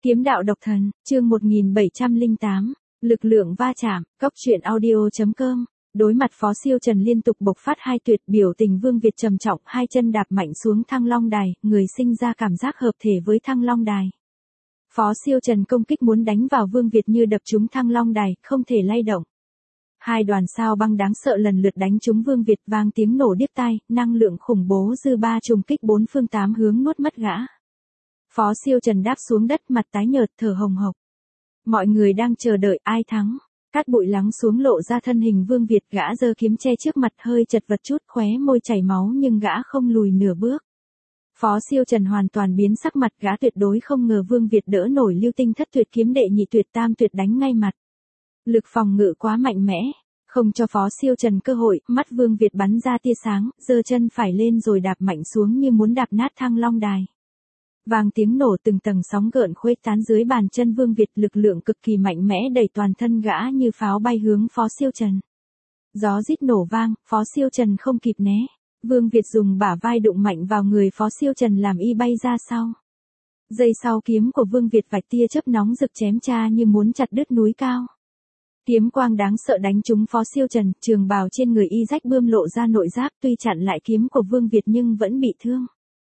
Kiếm đạo độc thần, chương 1708, lực lượng va chạm, cốc truyện audio.com. Đối mặt Phó Siêu Trần liên tục bộc phát hai tuyệt biểu tình Vương Việt trầm trọng, hai chân đạp mạnh xuống Thăng Long Đài, người sinh ra cảm giác hợp thể với Thăng Long Đài. Phó Siêu Trần công kích muốn đánh vào Vương Việt như đập trúng Thăng Long Đài, không thể lay động. Hai đoàn sao băng đáng sợ lần lượt đánh trúng Vương Việt, vang tiếng nổ điếc tai, năng lượng khủng bố dư ba trùng kích bốn phương tám hướng nuốt mất gã. Phó Siêu Trần đáp xuống đất, mặt tái nhợt, thở hồng hộc. Mọi người đang chờ đợi ai thắng. Cát bụi lắng xuống lộ ra thân hình Vương Việt, gã giơ kiếm che trước mặt, hơi chật vật chút, khóe môi chảy máu nhưng gã không lùi nửa bước. Phó Siêu Trần hoàn toàn biến sắc mặt, gã tuyệt đối không ngờ Vương Việt đỡ nổi lưu tinh thất tuyệt kiếm đệ nhị tuyệt tam tuyệt đánh ngay mặt. Lực phòng ngự quá mạnh mẽ, không cho Phó Siêu Trần cơ hội, mắt Vương Việt bắn ra tia sáng, giơ chân phải lên rồi đạp mạnh xuống như muốn đạp nát Thăng Long Đài. Vang tiếng nổ, từng tầng sóng gợn khuếch tán dưới bàn chân Vương Việt, lực lượng cực kỳ mạnh mẽ đẩy toàn thân gã như pháo bay hướng Phó Siêu Trần. Gió rít nổ vang, Phó Siêu Trần không kịp né. Vương Việt dùng bả vai đụng mạnh vào người Phó Siêu Trần làm y bay ra sau. Giây sau kiếm của Vương Việt vạch tia chớp nóng rực chém cha như muốn chặt đứt núi cao. Kiếm quang đáng sợ đánh trúng Phó Siêu Trần, trường bào trên người y rách bươm lộ ra nội giáp, tuy chặn lại kiếm của Vương Việt nhưng vẫn bị thương.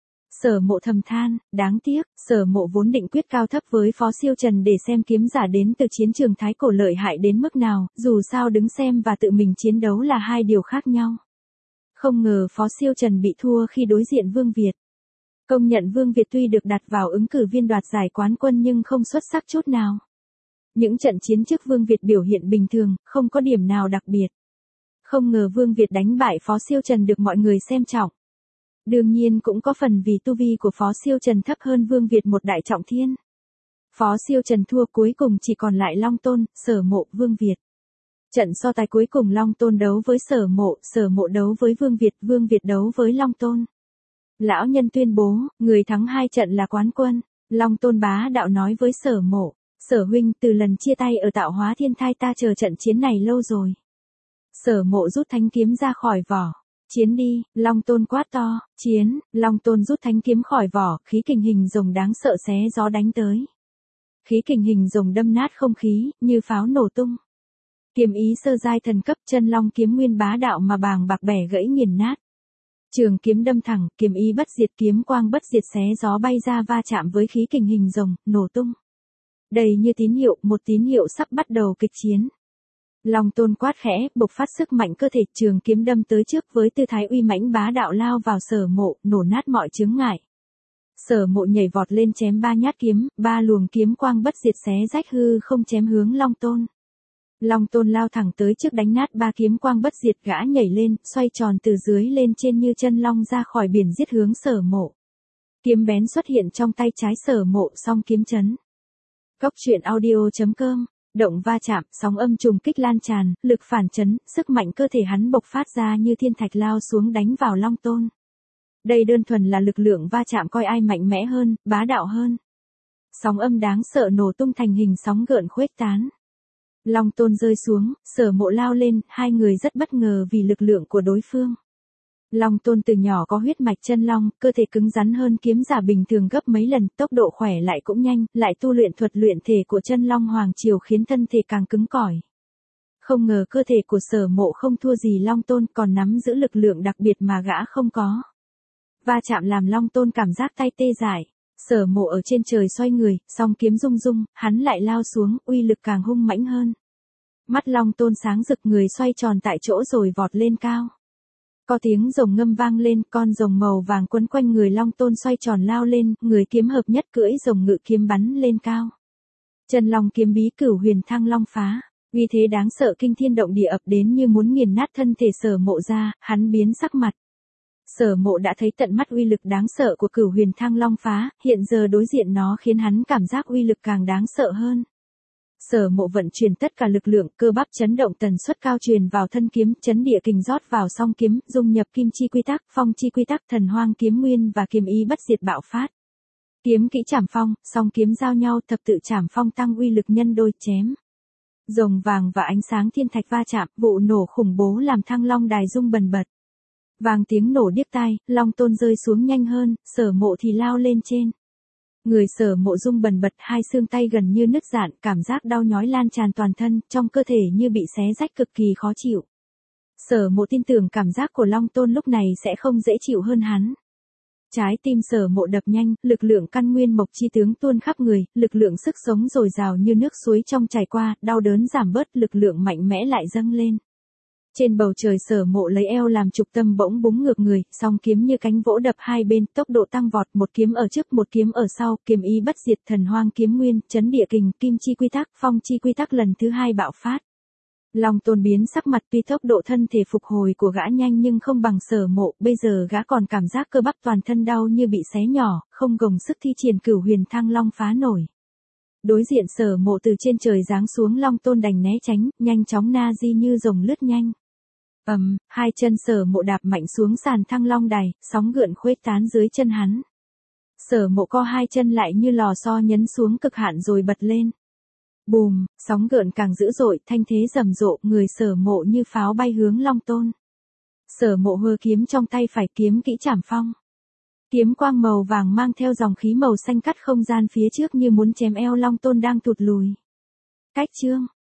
Sở Mộ thầm than, đáng tiếc, Sở Mộ vốn định quyết cao thấp với Phó Siêu Trần để xem kiếm giả đến từ chiến trường Thái Cổ lợi hại đến mức nào, dù sao đứng xem và tự mình chiến đấu là hai điều khác nhau. Không ngờ Phó Siêu Trần bị thua khi đối diện Vương Việt. Công nhận Vương Việt tuy được đặt vào ứng cử viên đoạt giải quán quân nhưng không xuất sắc chút nào. Những trận chiến trước Vương Việt biểu hiện bình thường, không có điểm nào đặc biệt. Không ngờ Vương Việt đánh bại Phó Siêu Trần được mọi người xem trọng. Đương nhiên cũng có phần vì tu vi của Phó Siêu Trần thấp hơn Vương Việt một đại trọng thiên. Phó Siêu Trần thua, cuối cùng chỉ còn lại Long Tôn, Sở Mộ, Vương Việt. Trận so tài cuối cùng Long Tôn đấu với Sở Mộ đấu với Vương Việt đấu với Long Tôn. Lão nhân tuyên bố, người thắng hai trận là quán quân. Long Tôn bá đạo nói với Sở Mộ, Sở huynh, từ lần chia tay ở Tạo Hóa Thiên Thai ta chờ trận chiến này lâu rồi. Sở Mộ rút thanh kiếm ra khỏi vỏ. Chiến đi, Long Tôn quát to, chiến, Long Tôn rút thanh kiếm khỏi vỏ, khí kình hình rồng đáng sợ xé gió đánh tới. Khí kình hình rồng đâm nát không khí, như pháo nổ tung. Kiếm ý sơ giai thần cấp, chân long kiếm nguyên bá đạo mà bàng bạc bẻ gãy nghiền nát. Trường kiếm đâm thẳng, kiếm ý bất diệt, kiếm quang bất diệt xé gió bay ra va chạm với khí kình hình rồng, nổ tung. Đầy như tín hiệu, một tín hiệu sắp bắt đầu kịch chiến. Long Tôn quát khẽ, bộc phát sức mạnh cơ thể, trường kiếm đâm tới trước với tư thái uy mãnh bá đạo lao vào Sở Mộ, nổ nát mọi chướng ngại. Sở Mộ nhảy vọt lên chém ba nhát kiếm, ba luồng kiếm quang bất diệt xé rách hư không chém hướng Long Tôn. Long Tôn lao thẳng tới trước đánh nát ba kiếm quang bất diệt, gã nhảy lên, xoay tròn từ dưới lên trên như chân long ra khỏi biển giết hướng Sở Mộ. Kiếm bén xuất hiện trong tay trái Sở Mộ, song kiếm chấn. Cốc truyện audio.com. Động va chạm, sóng âm trùng kích lan tràn, lực phản chấn, sức mạnh cơ thể hắn bộc phát ra như thiên thạch lao xuống đánh vào Long Tôn. Đây đơn thuần là lực lượng va chạm, coi ai mạnh mẽ hơn, bá đạo hơn. Sóng âm đáng sợ nổ tung thành hình sóng gợn khuếch tán. Long Tôn rơi xuống, Sở Mộ lao lên, hai người rất bất ngờ vì lực lượng của đối phương. Long Tôn từ nhỏ có huyết mạch chân long, cơ thể cứng rắn hơn kiếm giả bình thường gấp mấy lần, tốc độ khỏe lại cũng nhanh, lại tu luyện thuật luyện thể của chân long hoàng triều khiến thân thể càng cứng cỏi. Không ngờ cơ thể của Sở Mộ không thua gì Long Tôn, còn nắm giữ lực lượng đặc biệt mà gã không có. Va chạm làm Long Tôn cảm giác tay tê dại. Sở Mộ ở trên trời xoay người, song kiếm rung rung, hắn lại lao xuống, uy lực càng hung mãnh hơn. Mắt Long Tôn sáng rực, người xoay tròn tại chỗ rồi vọt lên cao. Có tiếng rồng ngâm vang lên, con rồng màu vàng quấn quanh người Long Tôn xoay tròn lao lên, người kiếm hợp nhất cưỡi rồng ngự kiếm bắn lên cao. Chân long kiếm bí cửu huyền thăng long phá, uy thế đáng sợ kinh thiên động địa ập đến như muốn nghiền nát thân thể Sở Mộ ra, hắn biến sắc mặt. Sở Mộ đã thấy tận mắt uy lực đáng sợ của cửu huyền thăng long phá, hiện giờ đối diện nó khiến hắn cảm giác uy lực càng đáng sợ hơn. Sở Mộ vận chuyển tất cả lực lượng, cơ bắp chấn động tần suất cao truyền vào thân kiếm, chấn địa kình rót vào song kiếm, dung nhập kim chi quy tắc, phong chi quy tắc, thần hoang kiếm nguyên và kiếm ý bất diệt bạo phát. Kiếm kỹ chảm phong, song kiếm giao nhau, thập tự chảm phong tăng uy lực nhân đôi, chém. Rồng vàng và ánh sáng thiên thạch va chạm, vụ nổ khủng bố làm Thăng Long Đài rung bần bật. Vang tiếng nổ điếc tai, Long Tôn rơi xuống nhanh hơn, Sở Mộ thì lao lên trên. Người Sở Mộ rung bần bật, hai xương tay gần như nứt rạn, cảm giác đau nhói lan tràn toàn thân, trong cơ thể như bị xé rách cực kỳ khó chịu. Sở Mộ tin tưởng cảm giác của Long Tôn lúc này sẽ không dễ chịu hơn hắn. Trái tim Sở Mộ đập nhanh, lực lượng căn nguyên mộc chi tướng tuôn khắp người, lực lượng sức sống dồi dào như nước suối trong chảy qua, đau đớn giảm bớt, lực lượng mạnh mẽ lại dâng lên. Trên bầu trời Sở Mộ lấy eo làm trục tâm bỗng búng ngược người, song kiếm như cánh vỗ đập hai bên, tốc độ tăng vọt, một kiếm ở trước một kiếm ở sau, kiếm ý bất diệt, thần hoang kiếm nguyên, chấn địa kình, kim chi quy tắc, phong chi quy tắc lần thứ hai bạo phát. Long Tôn biến sắc mặt, tuy tốc độ thân thể phục hồi của gã nhanh nhưng không bằng Sở Mộ, bây giờ gã còn cảm giác cơ bắp toàn thân đau như bị xé nhỏ, không gồng sức thi triển Cửu Huyền Thăng Long phá nổi. Đối diện Sở Mộ từ trên trời giáng xuống, Long Tôn đành né tránh, nhanh chóng na di như rồng lướt nhanh. Hai chân Sở Mộ đạp mạnh xuống sàn Thăng Long đài, sóng gợn khuếch tán dưới chân hắn. Sở Mộ co hai chân lại như lò xo nhấn xuống cực hạn rồi bật lên. Bùm, sóng gợn càng dữ dội, thanh thế rầm rộ, người Sở Mộ như pháo bay hướng Long Tôn. Sở Mộ hơ kiếm trong tay phải, kiếm kỹ chảm phong. Kiếm quang màu vàng mang theo dòng khí màu xanh cắt không gian phía trước như muốn chém eo Long Tôn đang thụt lùi. Cách chương